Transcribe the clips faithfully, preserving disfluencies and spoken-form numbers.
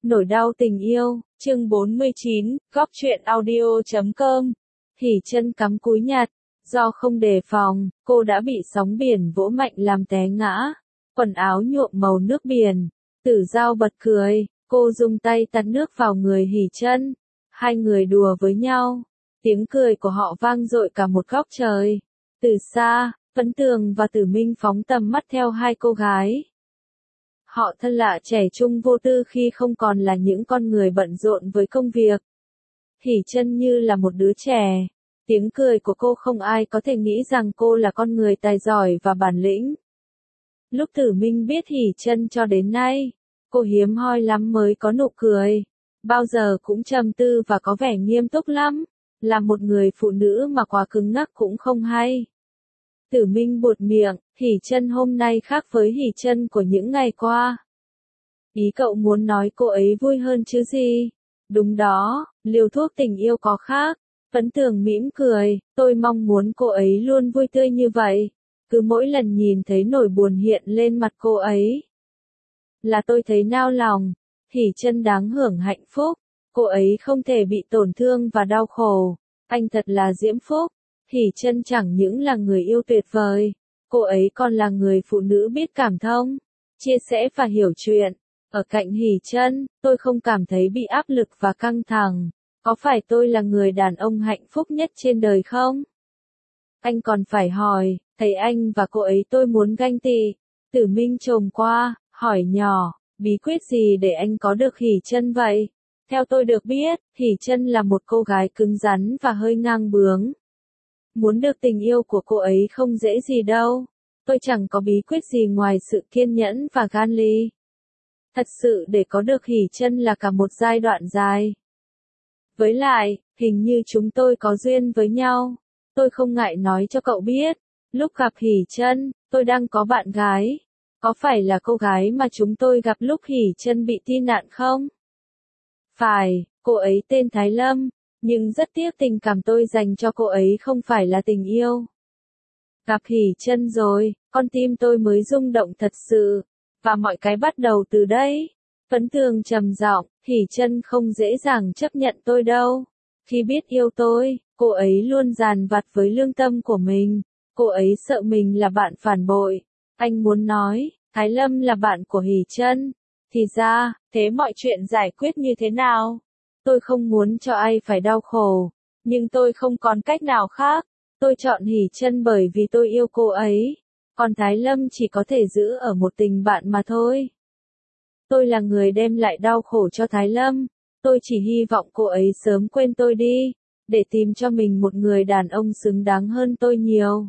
Nỗi đau tình yêu, chương bốn mươi chín, góc truyện audio chấm com. Hỉ Chân cắm cúi nhặt, do không đề phòng, cô đã bị sóng biển vỗ mạnh làm té ngã, quần áo nhuộm màu nước biển. Tử Giao bật cười, cô dùng tay tạt nước vào người Hỉ Chân, hai người đùa với nhau, tiếng cười của họ vang dội cả một góc trời. Từ xa, Vấn Tường và Tử Minh phóng tầm mắt theo hai cô gái. Họ thân lạ trẻ trung vô tư khi không còn là những con người bận rộn với công việc. Hỉ Chân như là một đứa trẻ. Tiếng cười của cô không ai có thể nghĩ rằng cô là con người tài giỏi và bản lĩnh. Lúc Tử Minh biết Hỉ Chân cho đến nay, cô hiếm hoi lắm mới có nụ cười. Bao giờ cũng trầm tư và có vẻ nghiêm túc lắm. Là một người phụ nữ mà quá cứng nhắc cũng không hay. Tử Minh buột miệng, Hỉ Chân hôm nay khác với Hỉ Chân của những ngày qua. Ý cậu muốn nói cô ấy vui hơn chứ gì? Đúng đó, liều thuốc tình yêu có khác. Vấn Tường mỉm cười, tôi mong muốn cô ấy luôn vui tươi như vậy. Cứ mỗi lần nhìn thấy nỗi buồn hiện lên mặt cô ấy, là tôi thấy nao lòng. Hỉ Chân đáng hưởng hạnh phúc. Cô ấy không thể bị tổn thương và đau khổ. Anh thật là diễm phúc. Hỉ Chân chẳng những là người yêu tuyệt vời, cô ấy còn là người phụ nữ biết cảm thông, chia sẻ và hiểu chuyện. Ở cạnh Hỉ Chân, tôi không cảm thấy bị áp lực và căng thẳng. Có phải tôi là người đàn ông hạnh phúc nhất trên đời không? Anh còn phải hỏi, thấy anh và cô ấy tôi muốn ganh tị. Tử Minh chồm qua, hỏi nhỏ, bí quyết gì để anh có được Hỉ Chân vậy? Theo tôi được biết, Hỉ Chân là một cô gái cứng rắn và hơi ngang bướng. Muốn được tình yêu của cô ấy không dễ gì đâu. Tôi chẳng có bí quyết gì ngoài sự kiên nhẫn và gan ly. Thật sự để có được Hỉ Chân là cả một giai đoạn dài. Với lại, hình như chúng tôi có duyên với nhau. Tôi không ngại nói cho cậu biết. Lúc gặp Hỉ Chân, tôi đang có bạn gái. Có phải là cô gái mà chúng tôi gặp lúc Hỉ Chân bị tai nạn không? Phải, cô ấy tên Thái Lâm. Nhưng rất tiếc tình cảm tôi dành cho cô ấy không phải là tình yêu. Gặp Hỉ Chân rồi, con tim tôi mới rung động thật sự. Và mọi cái bắt đầu từ đây. Vấn Tường trầm giọng, Hỉ Chân không dễ dàng chấp nhận tôi đâu. Khi biết yêu tôi, cô ấy luôn dằn vặt với lương tâm của mình. Cô ấy sợ mình là bạn phản bội. Anh muốn nói, Thái Lâm là bạn của Hỉ Chân. Thì ra, thế mọi chuyện giải quyết như thế nào? Tôi không muốn cho ai phải đau khổ, nhưng tôi không còn cách nào khác. Tôi chọn Hỉ Chân bởi vì tôi yêu cô ấy, còn Thái Lâm chỉ có thể giữ ở một tình bạn mà thôi. Tôi là người đem lại đau khổ cho Thái Lâm, tôi chỉ hy vọng cô ấy sớm quên tôi đi, để tìm cho mình một người đàn ông xứng đáng hơn tôi nhiều.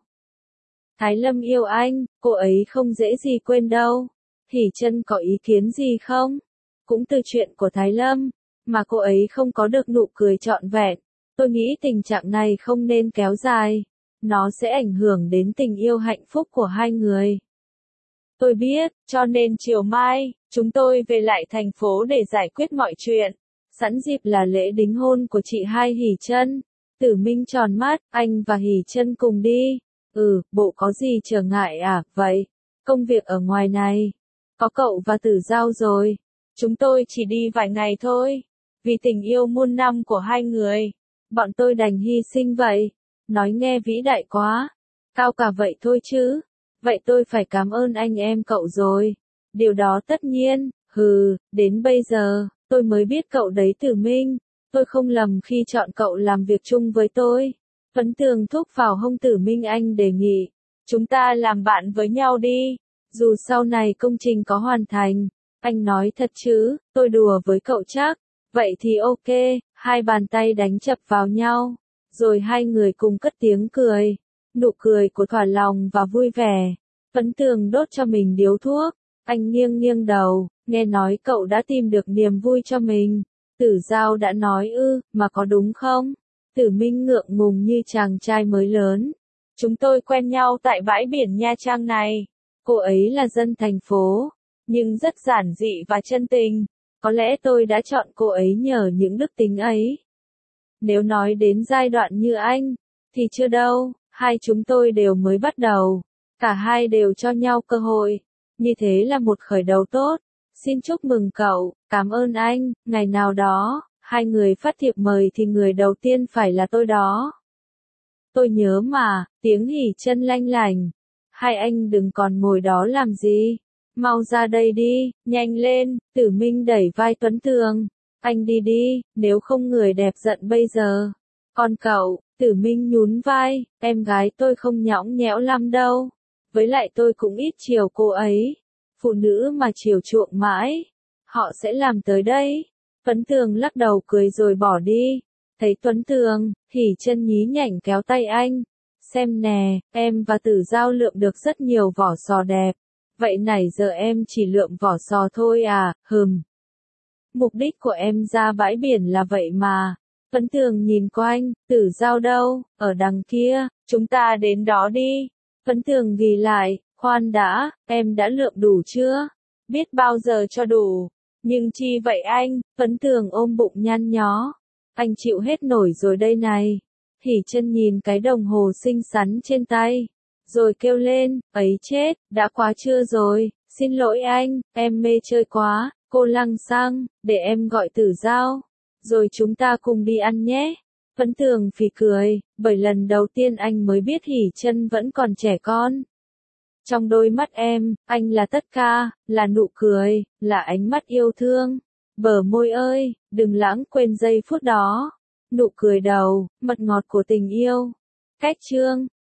Thái Lâm yêu anh, cô ấy không dễ gì quên đâu. Hỉ Chân có ý kiến gì không? Cũng từ chuyện của Thái Lâm mà cô ấy không có được nụ cười trọn vẹn. Tôi nghĩ tình trạng này không nên kéo dài. Nó sẽ ảnh hưởng đến tình yêu hạnh phúc của hai người. Tôi biết, cho nên chiều mai, chúng tôi về lại thành phố để giải quyết mọi chuyện. Sẵn dịp là lễ đính hôn của chị hai Hỉ Chân. Tử Minh tròn mắt, anh và Hỉ Chân cùng đi. Ừ, bộ có gì trở ngại à, vậy? Công việc ở ngoài này. Có cậu và Tử Giao rồi. Chúng tôi chỉ đi vài ngày thôi. Vì tình yêu muôn năm của hai người, bọn tôi đành hy sinh vậy. Nói nghe vĩ đại quá. Cao cả vậy thôi chứ. Vậy tôi phải cảm ơn anh em cậu rồi. Điều đó tất nhiên, hừ, đến bây giờ, tôi mới biết cậu đấy Tử Minh. Tôi không lầm khi chọn cậu làm việc chung với tôi. Vấn Tường thúc vào hông Tử Minh, anh đề nghị. Chúng ta làm bạn với nhau đi. Dù sau này công trình có hoàn thành. Anh nói thật chứ, tôi đùa với cậu chắc. Vậy thì ok, hai bàn tay đánh chập vào nhau, rồi hai người cùng cất tiếng cười. Nụ cười của thỏa lòng và vui vẻ. Vấn Tường đốt cho mình điếu thuốc, anh nghiêng nghiêng đầu, nghe nói cậu đã tìm được niềm vui cho mình. Tử Giao đã nói ư, mà có đúng không? Tử Minh ngượng ngùng như chàng trai mới lớn. Chúng tôi quen nhau tại bãi biển Nha Trang này. Cô ấy là dân thành phố, nhưng rất giản dị và chân tình. Có lẽ tôi đã chọn cô ấy nhờ những đức tính ấy. Nếu nói đến giai đoạn như anh, thì chưa đâu, hai chúng tôi đều mới bắt đầu. Cả hai đều cho nhau cơ hội. Như thế là một khởi đầu tốt. Xin chúc mừng cậu, cảm ơn anh, ngày nào đó, hai người phát thiệp mời thì người đầu tiên phải là tôi đó. Tôi nhớ mà, tiếng Hỷ Chân lanh lảnh. Hai anh đừng còn ngồi đó làm gì. Mau ra đây đi, nhanh lên, Tử Minh đẩy vai Tuấn Tường. Anh đi đi, nếu không người đẹp giận bây giờ. Còn cậu, Tử Minh nhún vai, em gái tôi không nhõng nhẽo lắm đâu. Với lại tôi cũng ít chiều cô ấy. Phụ nữ mà chiều chuộng mãi, họ sẽ làm tới đấy. Tuấn Tường lắc đầu cười rồi bỏ đi. Thấy Tuấn Tường, Hỷ Chân nhí nhảnh kéo tay anh. Xem nè, em và Tử Giao lượm được rất nhiều vỏ sò đẹp. Vậy nãy giờ em chỉ lượm vỏ sò thôi à, hừm. Mục đích của em ra bãi biển là vậy mà. Tuấn Tường nhìn quanh, Tử Giao đâu, ở đằng kia, chúng ta đến đó đi. Tuấn Tường ghi lại, khoan đã, em đã lượm đủ chưa? Biết bao giờ cho đủ. Nhưng chi vậy anh? Tuấn Tường ôm bụng nhăn nhó. Anh chịu hết nổi rồi đây này. Hỷ Chân nhìn cái đồng hồ xinh xắn trên tay. Rồi kêu lên, ấy chết, đã quá trưa rồi, xin lỗi anh, em mê chơi quá, cô Lăng sang, để em gọi Tử Giao. Rồi chúng ta cùng đi ăn nhé. Tuấn Tường phì cười, bởi lần đầu tiên anh mới biết Hỷ Chân vẫn còn trẻ con. Trong đôi mắt em, anh là tất cả, là nụ cười, là ánh mắt yêu thương. Bờ môi ơi, đừng lãng quên giây phút đó. Nụ cười đầu, mật ngọt của tình yêu. Cách chương